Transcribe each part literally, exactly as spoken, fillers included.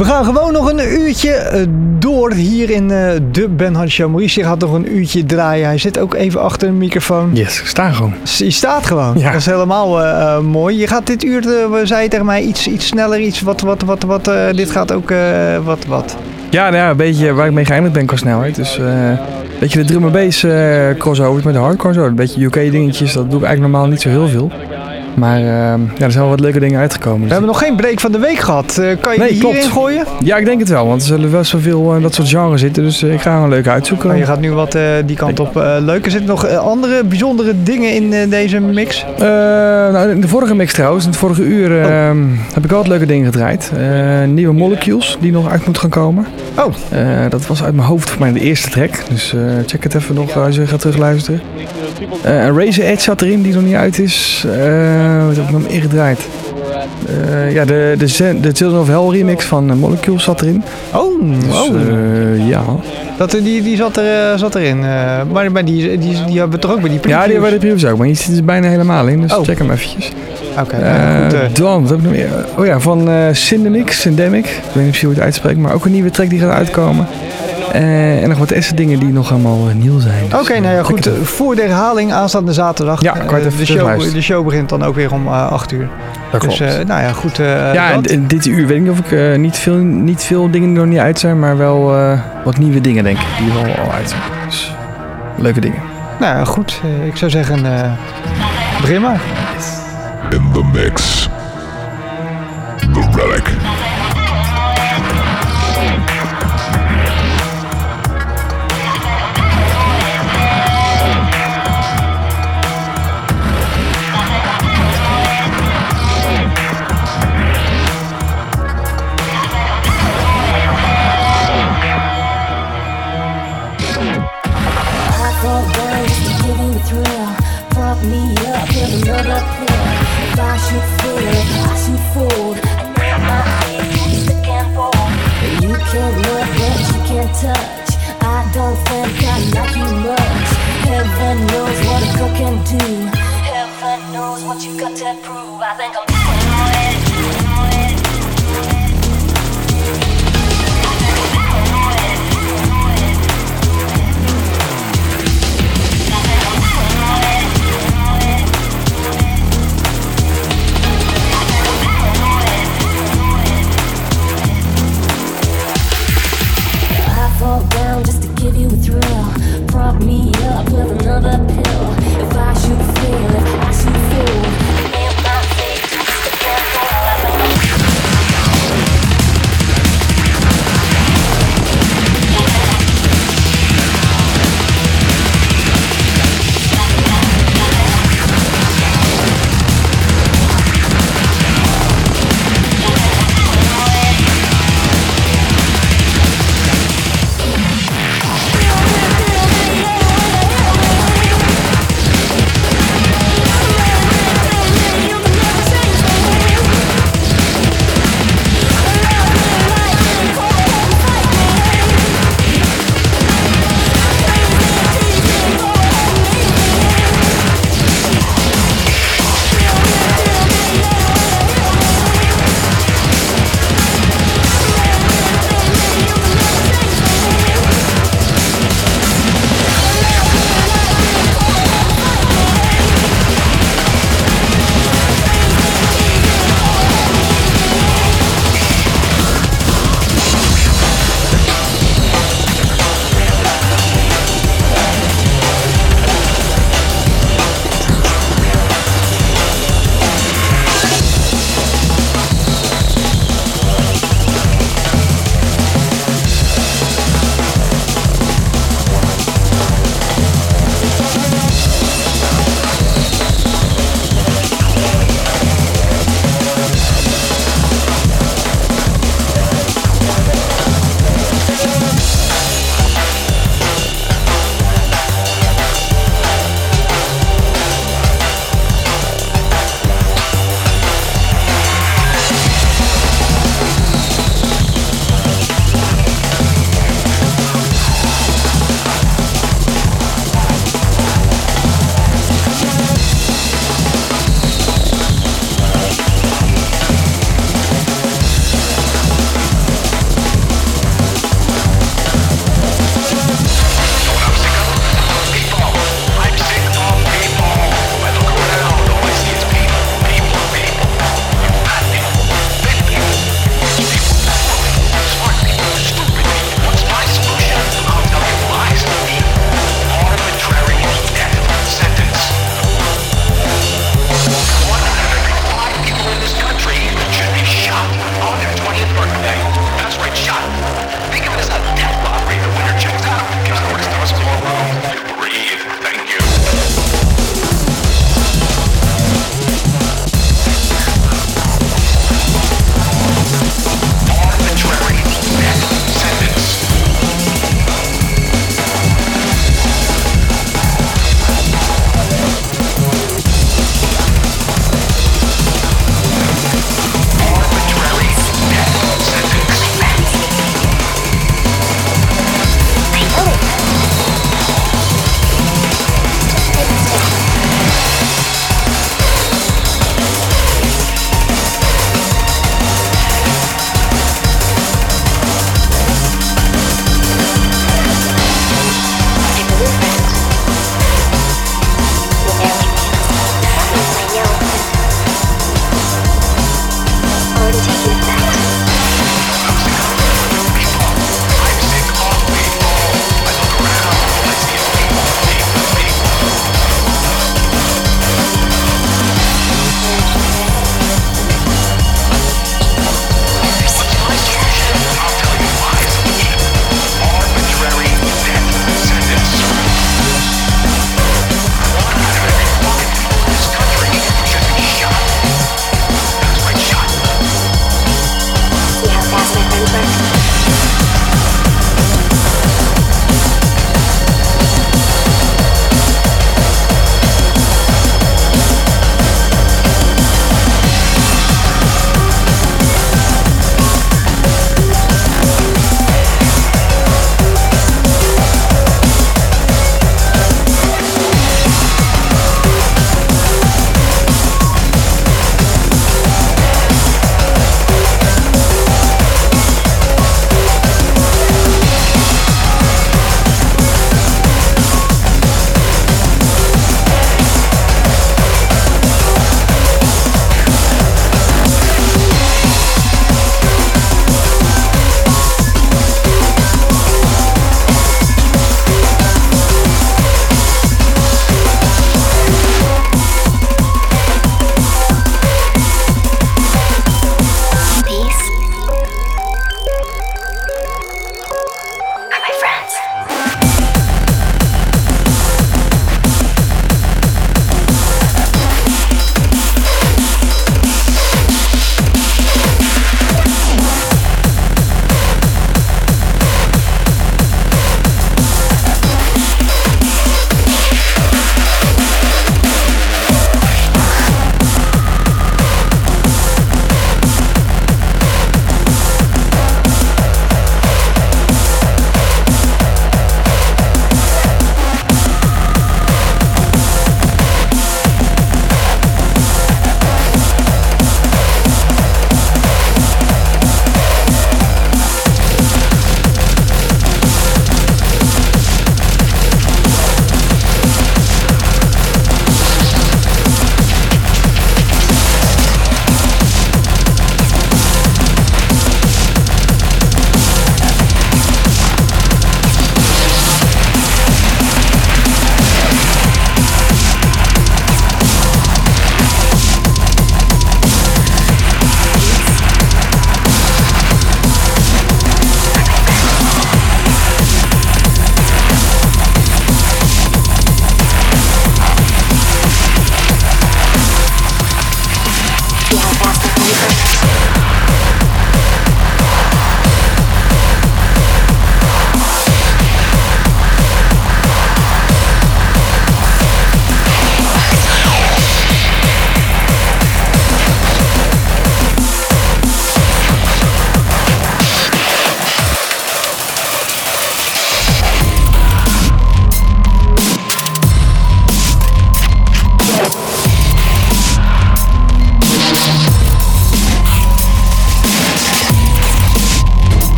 We gaan gewoon nog een uurtje uh, door hier in uh, de Ben Hart Show. Maurice gaat nog een uurtje draaien. Hij zit ook even achter de microfoon. Yes, ik sta gewoon. Je staat gewoon. Ja. Dat is helemaal uh, uh, mooi. Je gaat dit uur, uh, zei je tegen mij, iets, iets sneller. Iets wat, wat, wat, wat. Uh, dit gaat ook uh, wat, wat. Ja, nou ja, een beetje waar ik mee geëindigd ben qua snelheid. Dus uh, een beetje de drum and bass uh, crossover met de hardcore zo. Een beetje U K dingetjes, dat doe ik eigenlijk normaal niet zo heel veel. Maar uh, ja, er zijn wel wat leuke dingen uitgekomen. Dus we hebben nog geen break van de week gehad. Uh, kan je nee, die klopt. hierin gooien? Ja, ik denk het wel. Want er zullen wel zoveel uh, dat soort genres zitten. Dus uh, ik ga er een leuke uitzoeken. Oh, je gaat nu wat uh, die kant op uh, leuk. Er zitten nog uh, andere bijzondere dingen in uh, deze mix? Uh, nou, in de vorige mix trouwens, in het vorige uur uh, oh. heb ik wel wat leuke dingen gedraaid. Uh, nieuwe Molecules die nog uit moeten gaan komen. Oh. Uh, dat was uit mijn hoofd voor mij de eerste track. Dus uh, check het even nog als je gaat terugluisteren. Uh, een Razor Edge zat erin die nog niet uit is. Uh, wat heb ik nog meer gedraaid? Uh, ja, de, de, de Children of Hell remix van uh, Molecules zat erin. Oh, dus, oh. Uh, ja. Dat, die, die zat, er, zat erin. Uh, maar maar die, die, die hebben we toch ook bij die previews? Ja, die hebben bij de previews ook. Maar je zit er bijna helemaal in. Dus oh. check hem eventjes. Oké, okay, uh, goed. Uh. Dan, wat heb ik nog meer? Oh ja, van uh, Syndemic, Syndemic. Ik weet niet of je het uitspreekt, maar ook een nieuwe track die gaat uitkomen. Uh, en nog wat extra dingen die nog helemaal uh, nieuw zijn. Dus, Oké, okay, nou ja, goed. Uh, voor de herhaling aanstaande zaterdag. Ja, uh, de, show, de show begint dan ook weer om uh, acht uur. Dat dus, klopt. Uh, nou ja, goed. Uh, ja, en, en dit uur weet ik niet of ik uh, niet, veel, niet veel dingen die nog niet uit zijn, maar wel uh, wat nieuwe dingen denk ik, die wel al uit zijn. Dus leuke dingen. Nou ja, goed. Uh, ik zou zeggen, uh, begin maar. In the mix. The Relic. If I should fail, if I should fall, it ain't my fate to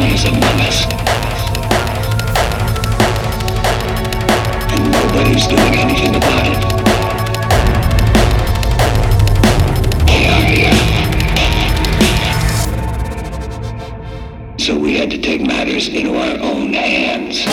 is among us. And nobody's doing anything about it. They are here. So we had to take matters into our own hands.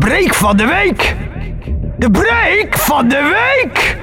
break van de week. De break van de week.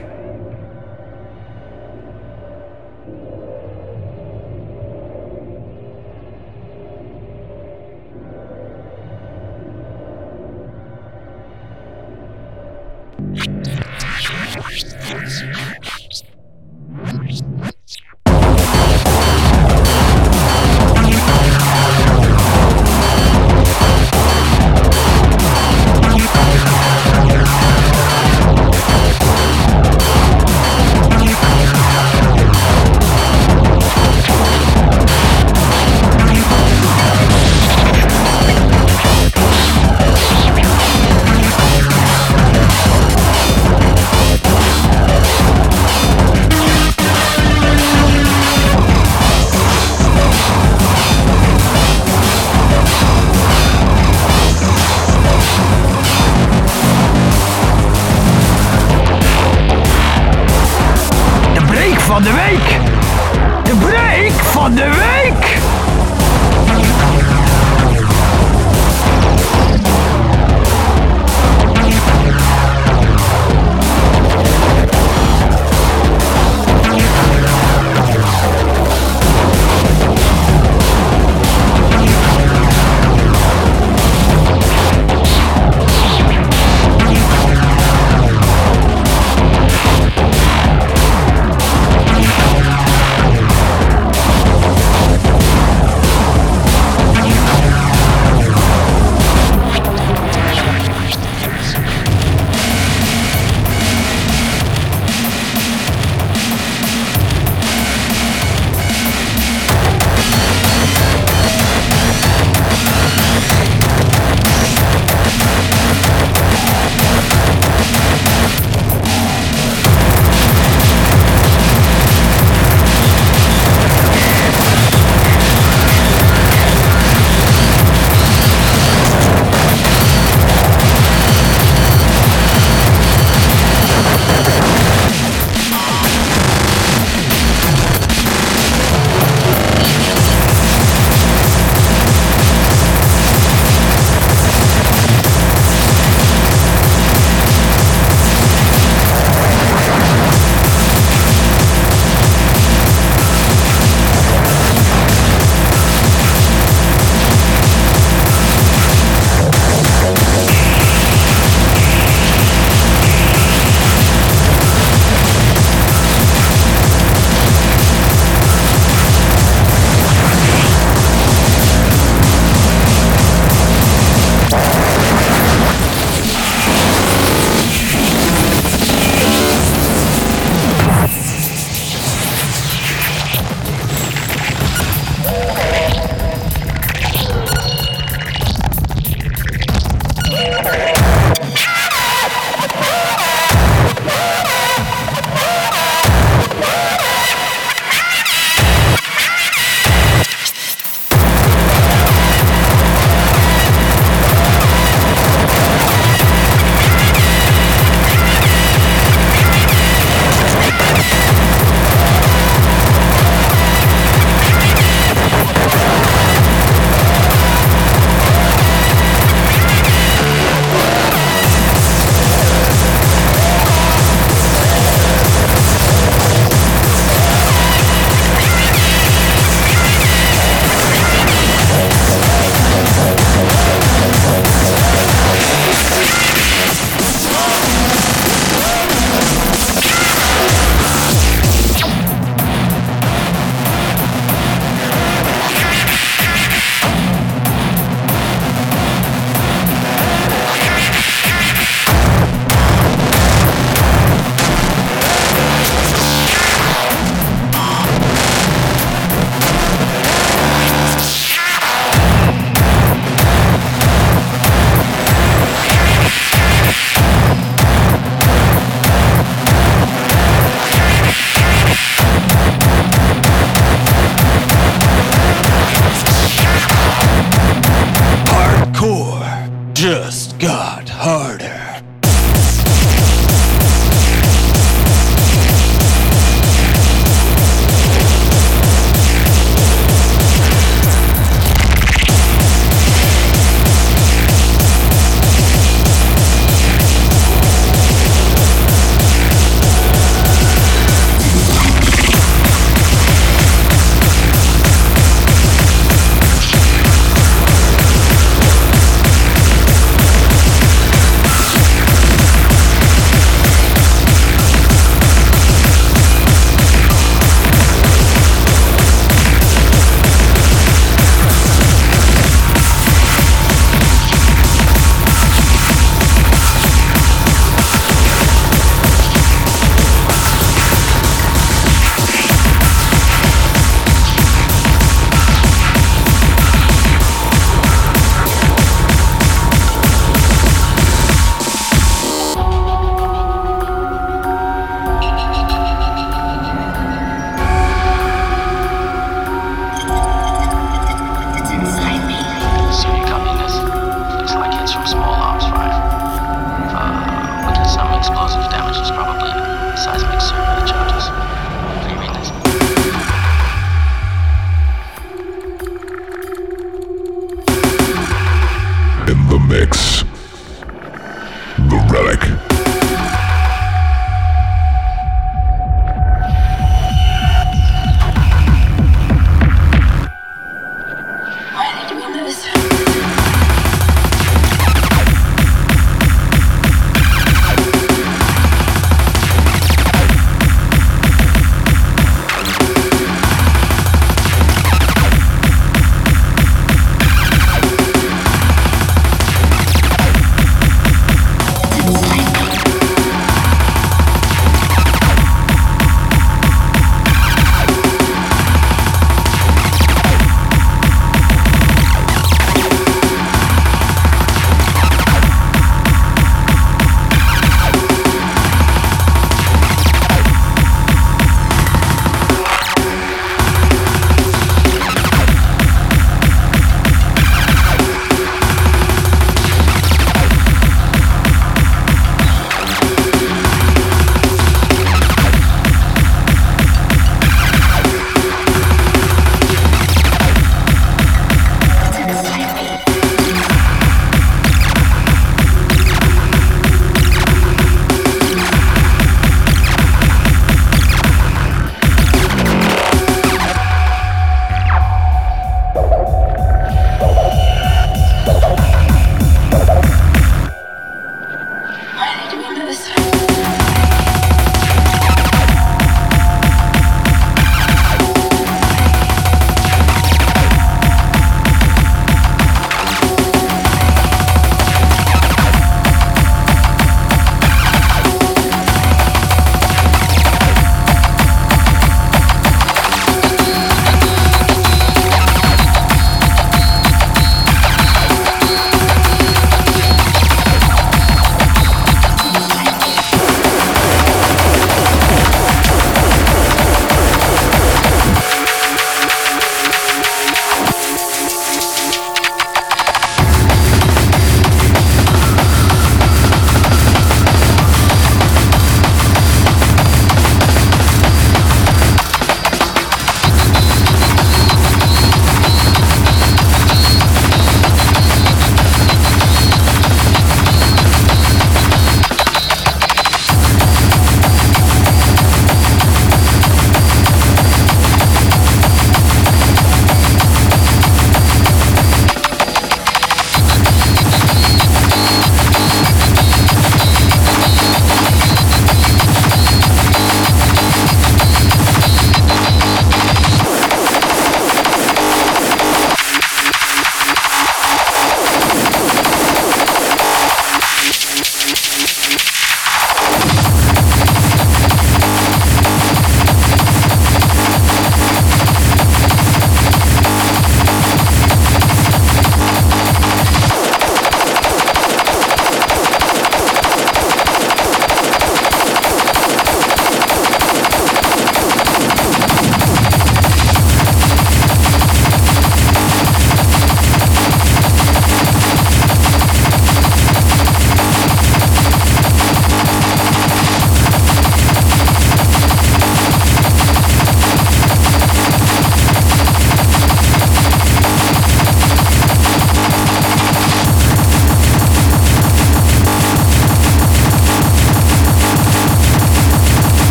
Van de week. De break van de week.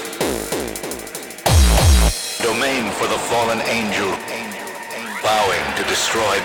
Domain for the fallen angel, vowing to destroy.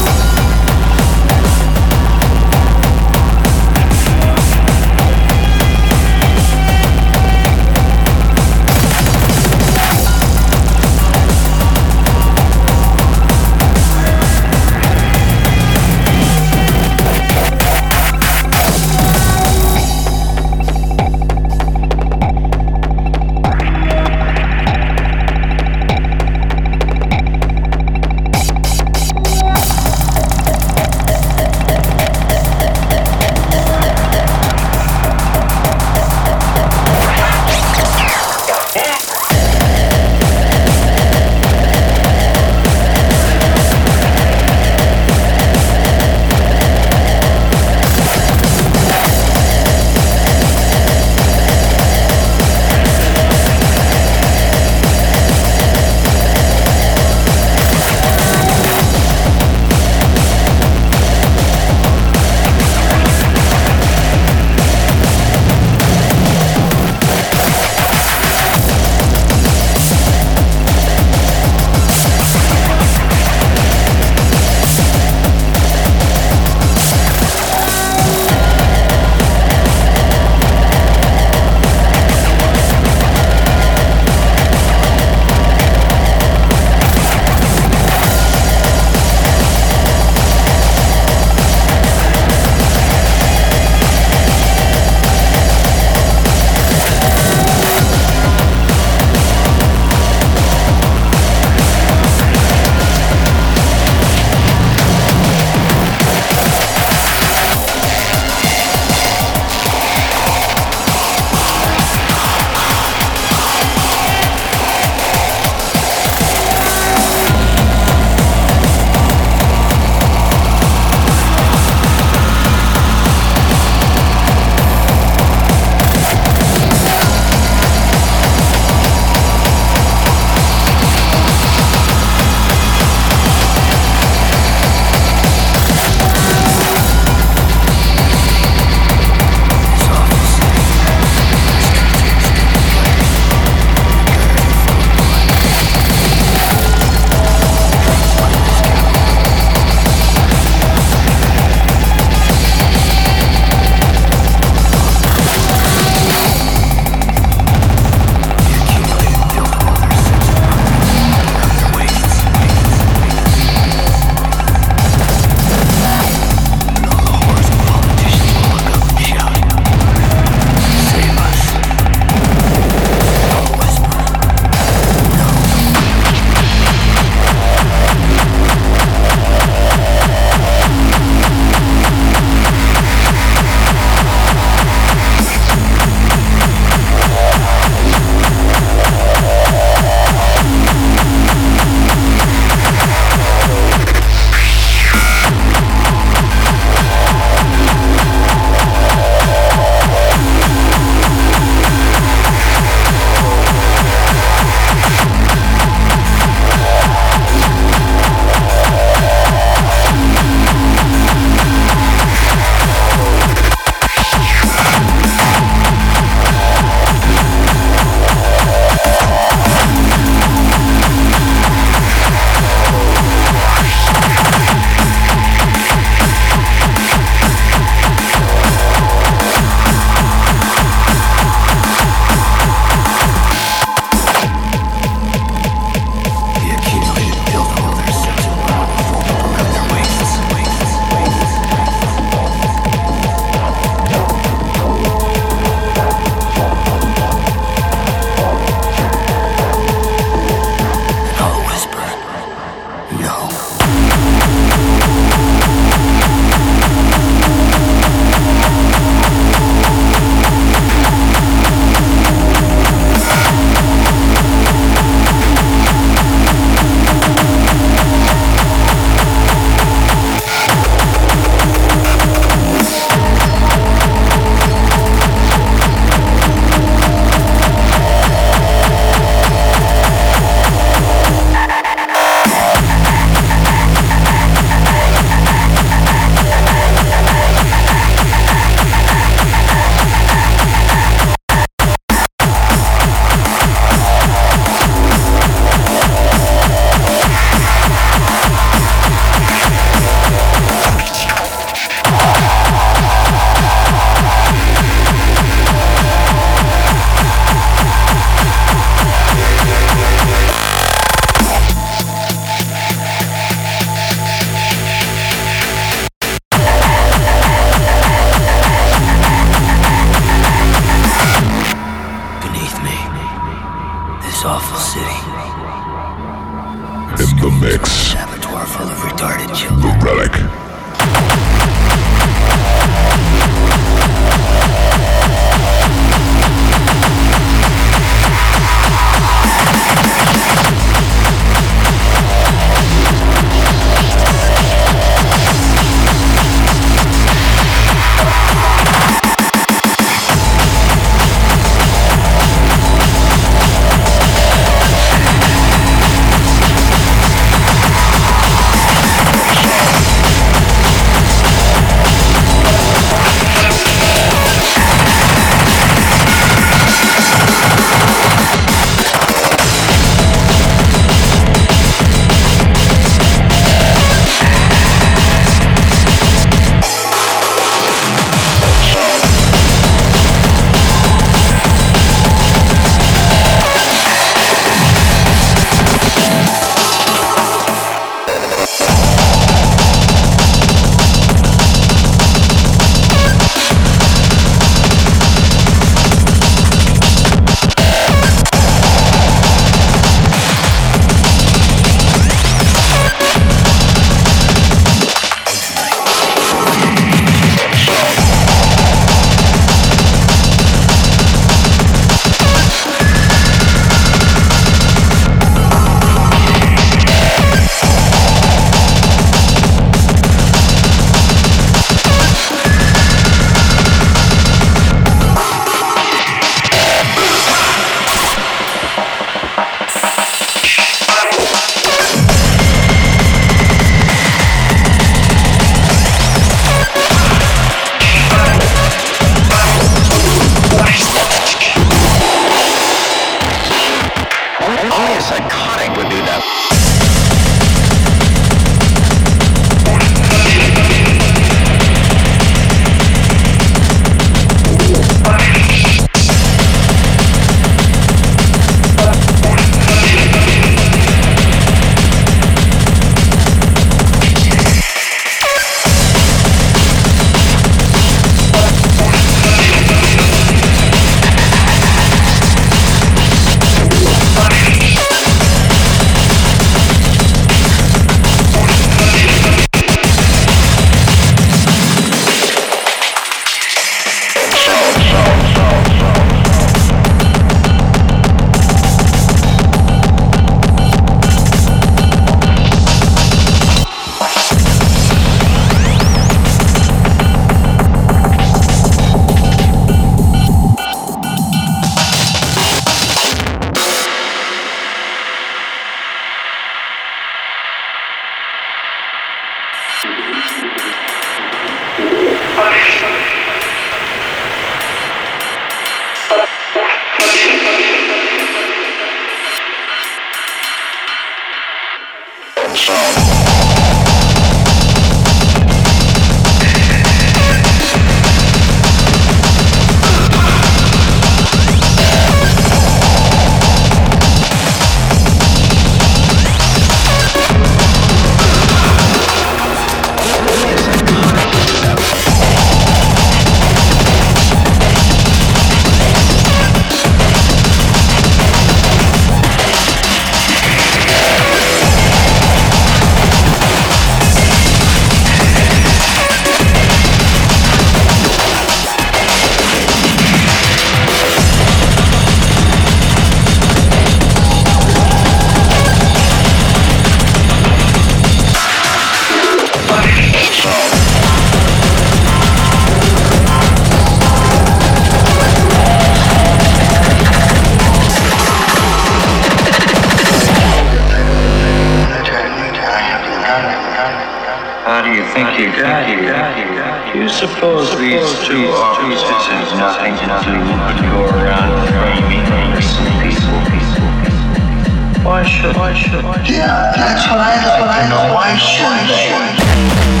How do you think you got here? Do you suppose these two officers have nothing to do but go around framing innocent people? Why should Why should I? Yeah, that's what I'd like to know. Why should they?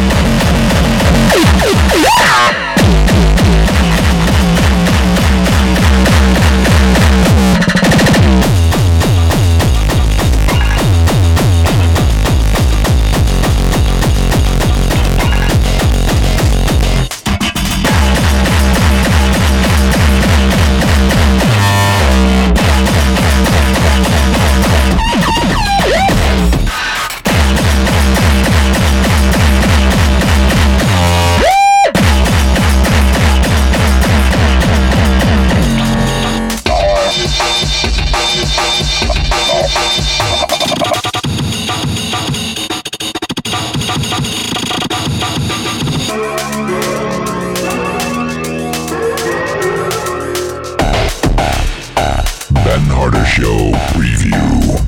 Show preview.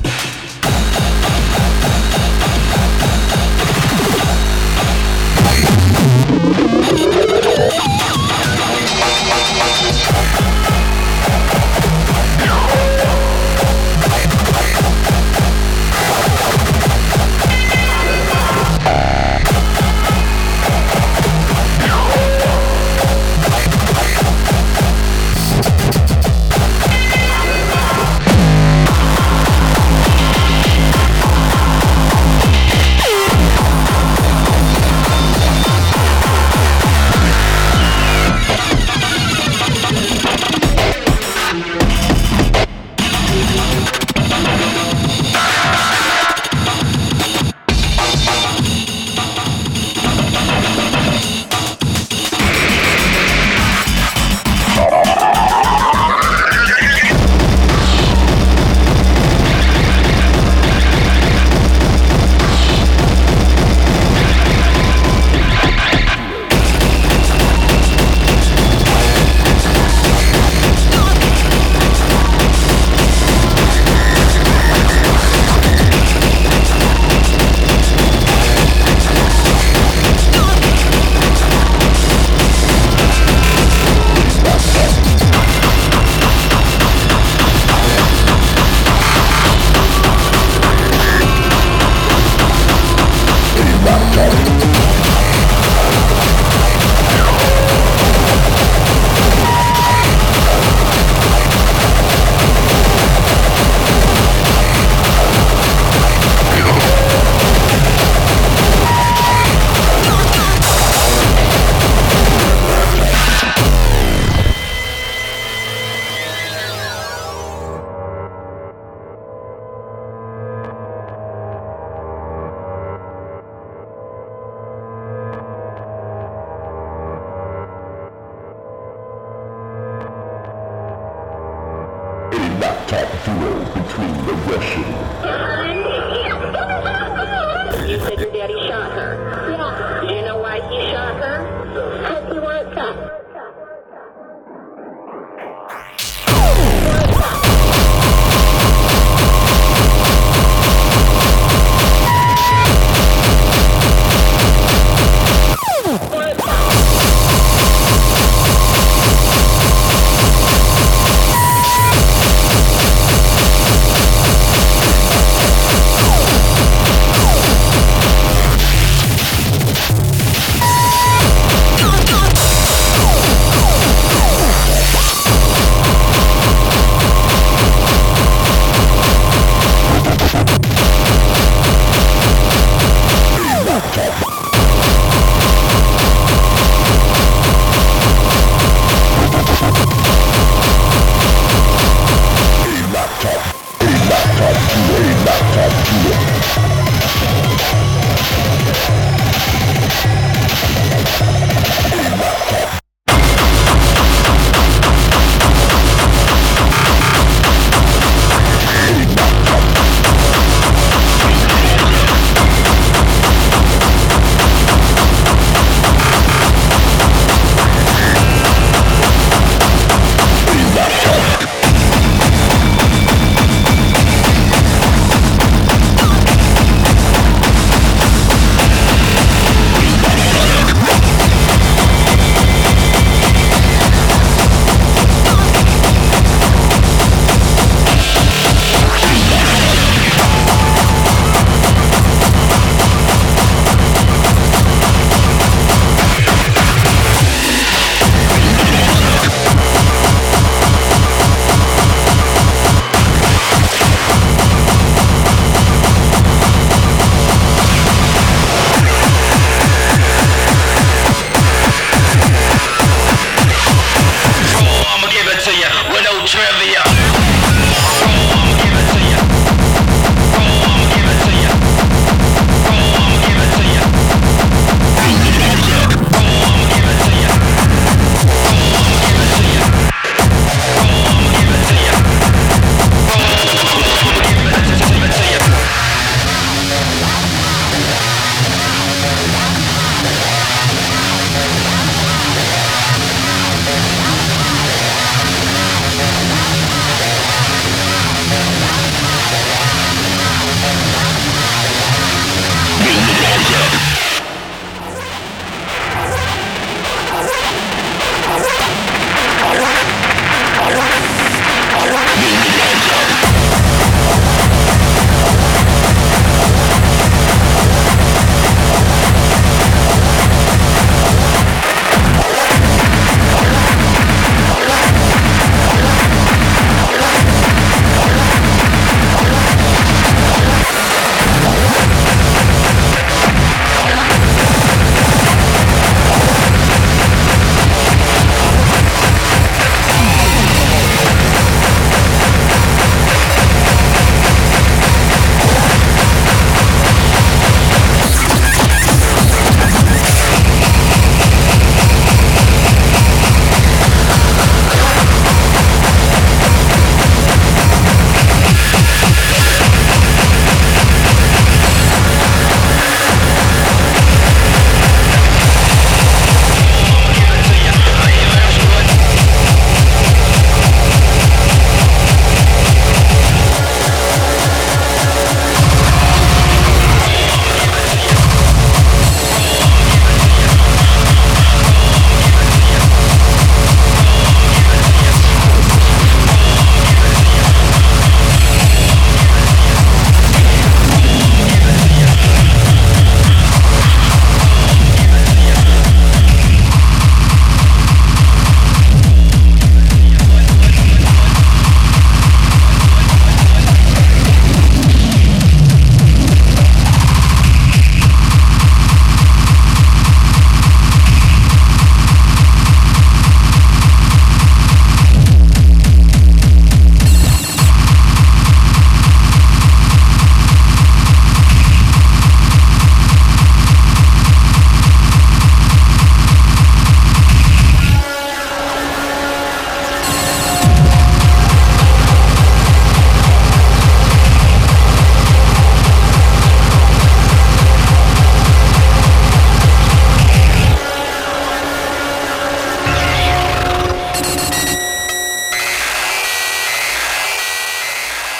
Laptop duel between the Russian. You said your daddy shot her. Yeah. Do you know why he shot her? Because he wants us. What?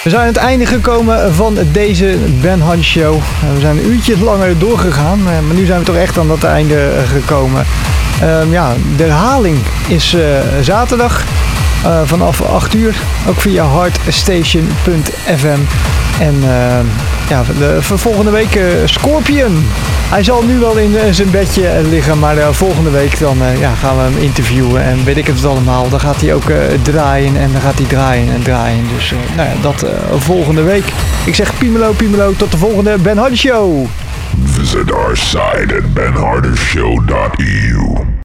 We zijn aan het einde gekomen van deze Ben Hardy Show. We zijn een uurtje langer doorgegaan, maar nu zijn we toch echt aan het einde gekomen. Um, ja, de herhaling is uh, zaterdag uh, vanaf acht uur, ook via hardstation punt f m. En uh, ja, de, voor volgende week uh, Scorpion. Hij zal nu wel in uh, zijn bedje liggen, maar uh, volgende week dan uh, ja, gaan we hem interviewen en weet ik het allemaal. Dan gaat hij ook uh, draaien en dan gaat hij draaien en draaien. Dus uh, nou ja, dat uh, volgende week. Ik zeg piemelo, piemelo, tot de volgende Ben Hardy Show. Visit our site at ben harder show dot e u.